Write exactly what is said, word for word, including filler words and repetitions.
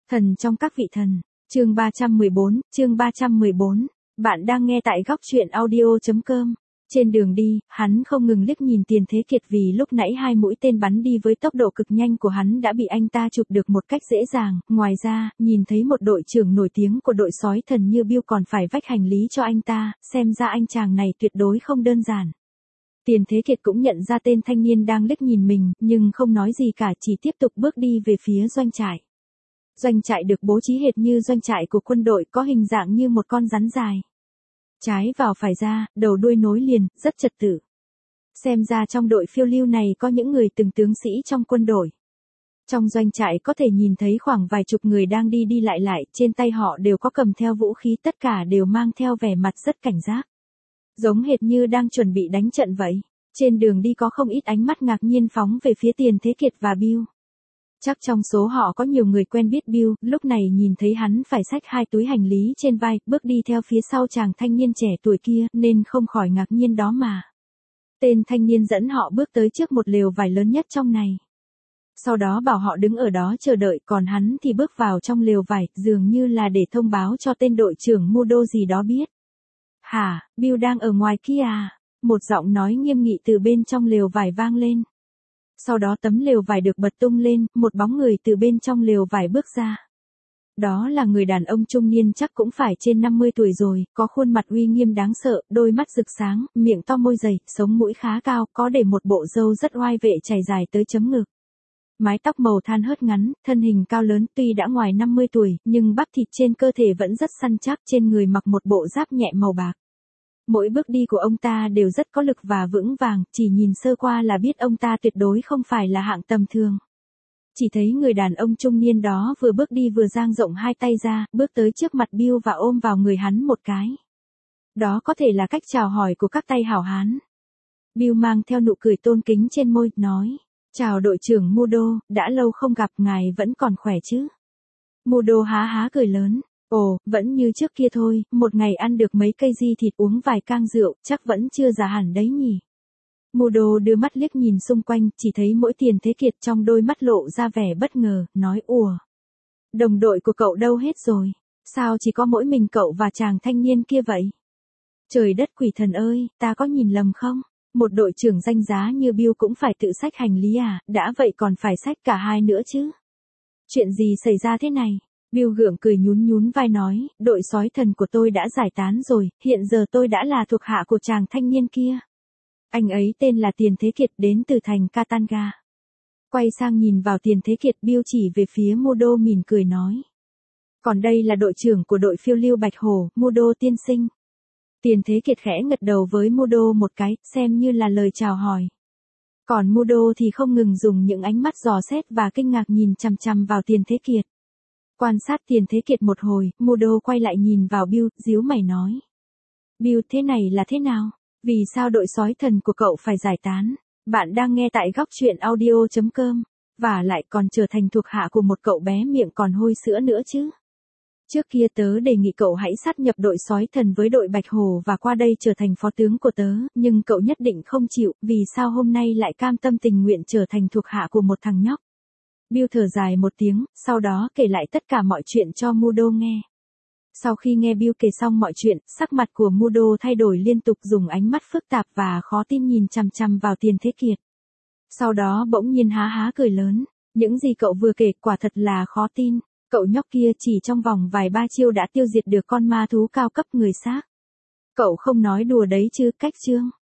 Thần trong các vị thần, chương ba trăm mười bốn, chương ba trăm mười bốn, bạn đang nghe tại góc truyện audio.com. Trên đường đi, hắn không ngừng liếc nhìn Tiền Thế Kiệt vì lúc nãy hai mũi tên bắn đi với tốc độ cực nhanh của hắn đã bị anh ta chụp được một cách dễ dàng. Ngoài ra, nhìn thấy một đội trưởng nổi tiếng của đội sói thần như Bill còn phải vách hành lý cho anh ta, xem ra anh chàng này tuyệt đối không đơn giản. Tiền Thế Kiệt cũng nhận ra tên thanh niên đang liếc nhìn mình, nhưng không nói gì cả, chỉ tiếp tục bước đi về phía doanh trại. Doanh trại được bố trí hệt như doanh trại của quân đội, có hình dạng như một con rắn dài. Trái vào phải ra, đầu đuôi nối liền, rất trật tự. Xem ra trong đội phiêu lưu này có những người từng tướng sĩ trong quân đội. Trong doanh trại có thể nhìn thấy khoảng vài chục người đang đi đi lại lại, trên tay họ đều có cầm theo vũ khí, tất cả đều mang theo vẻ mặt rất cảnh giác. Giống hệt như đang chuẩn bị đánh trận vậy. Trên đường đi có không ít ánh mắt ngạc nhiên phóng về phía Tiền Thế Kiệt và Bill. Chắc trong số họ có nhiều người quen biết Bill, lúc này nhìn thấy hắn phải xách hai túi hành lý trên vai, bước đi theo phía sau chàng thanh niên trẻ tuổi kia, nên không khỏi ngạc nhiên đó mà. Tên thanh niên dẫn họ bước tới trước một lều vải lớn nhất trong này. Sau đó bảo họ đứng ở đó chờ đợi, còn hắn thì bước vào trong lều vải, dường như là để thông báo cho tên đội trưởng Mudo gì đó biết. Hả, Bill đang ở ngoài kia à? Một giọng nói nghiêm nghị từ bên trong lều vải vang lên. Sau đó tấm lều vải được bật tung lên, một bóng người từ bên trong lều vải bước ra. Đó là người đàn ông trung niên chắc cũng phải trên năm mươi tuổi rồi, có khuôn mặt uy nghiêm đáng sợ, đôi mắt rực sáng, miệng to môi dày, sống mũi khá cao, có để một bộ râu rất oai vệ chảy dài tới chấm ngực. Mái tóc màu than hớt ngắn, thân hình cao lớn, tuy đã ngoài năm mươi tuổi, nhưng bắp thịt trên cơ thể vẫn rất săn chắc, trên người mặc một bộ giáp nhẹ màu bạc. Mỗi bước đi của ông ta đều rất có lực và vững vàng, chỉ nhìn sơ qua là biết ông ta tuyệt đối không phải là hạng tầm thường. Chỉ thấy người đàn ông trung niên đó vừa bước đi vừa dang rộng hai tay ra, bước tới trước mặt Bill và ôm vào người hắn một cái. Đó có thể là cách chào hỏi của các tay hảo hán. Bill mang theo nụ cười tôn kính trên môi, nói, chào đội trưởng Mudo, đã lâu không gặp, ngài vẫn còn khỏe chứ? Mudo há há cười lớn. Ồ, vẫn như trước kia thôi, một ngày ăn được mấy cây di thịt uống vài cang rượu, chắc vẫn chưa già hẳn đấy nhỉ. Mudo đưa mắt liếc nhìn xung quanh, chỉ thấy mỗi Tiền Thế Kiệt trong đôi mắt lộ ra vẻ bất ngờ, nói ùa. Đồng đội của cậu đâu hết rồi? Sao chỉ có mỗi mình cậu và chàng thanh niên kia vậy? Trời đất quỷ thần ơi, ta có nhìn lầm không? Một đội trưởng danh giá như Bill cũng phải tự xách hành lý à, đã vậy còn phải xách cả hai nữa chứ? Chuyện gì xảy ra thế này? Bill gượng cười nhún nhún vai nói, đội sói thần của tôi đã giải tán rồi, hiện giờ tôi đã là thuộc hạ của chàng thanh niên kia. Anh ấy tên là Tiền Thế Kiệt, đến từ thành Katanga. Quay sang nhìn vào Tiền Thế Kiệt, Bill chỉ về phía Mudo mỉm cười nói. Còn đây là đội trưởng của đội phiêu lưu Bạch Hổ, Mudo tiên sinh. Tiền Thế Kiệt khẽ ngật đầu với Mudo một cái, xem như là lời chào hỏi. Còn Mudo thì không ngừng dùng những ánh mắt dò xét và kinh ngạc nhìn chằm chằm vào Tiền Thế Kiệt. Quan sát Tiền Thế Kiệt một hồi, Mudo quay lại nhìn vào Bill, díu mày nói. Bill, thế này là thế nào? Vì sao đội sói thần của cậu phải giải tán? Bạn đang nghe tại góc truyện audio.com, và lại còn trở thành thuộc hạ của một cậu bé miệng còn hôi sữa nữa chứ. Trước kia tớ đề nghị cậu hãy sát nhập đội sói thần với đội Bạch Hổ và qua đây trở thành phó tướng của tớ, nhưng cậu nhất định không chịu, vì sao hôm nay lại cam tâm tình nguyện trở thành thuộc hạ của một thằng nhóc? Bill thở dài một tiếng, sau đó kể lại tất cả mọi chuyện cho Mudo nghe. Sau khi nghe Bill kể xong mọi chuyện, sắc mặt của Mudo thay đổi liên tục, dùng ánh mắt phức tạp và khó tin nhìn chằm chằm vào Tiền Thế Kiệt. Sau đó bỗng nhiên há há cười lớn, những gì cậu vừa kể quả thật là khó tin, cậu nhóc kia chỉ trong vòng vài ba chiêu đã tiêu diệt được con ma thú cao cấp người xác. Cậu không nói đùa đấy chứ, Cách Trương?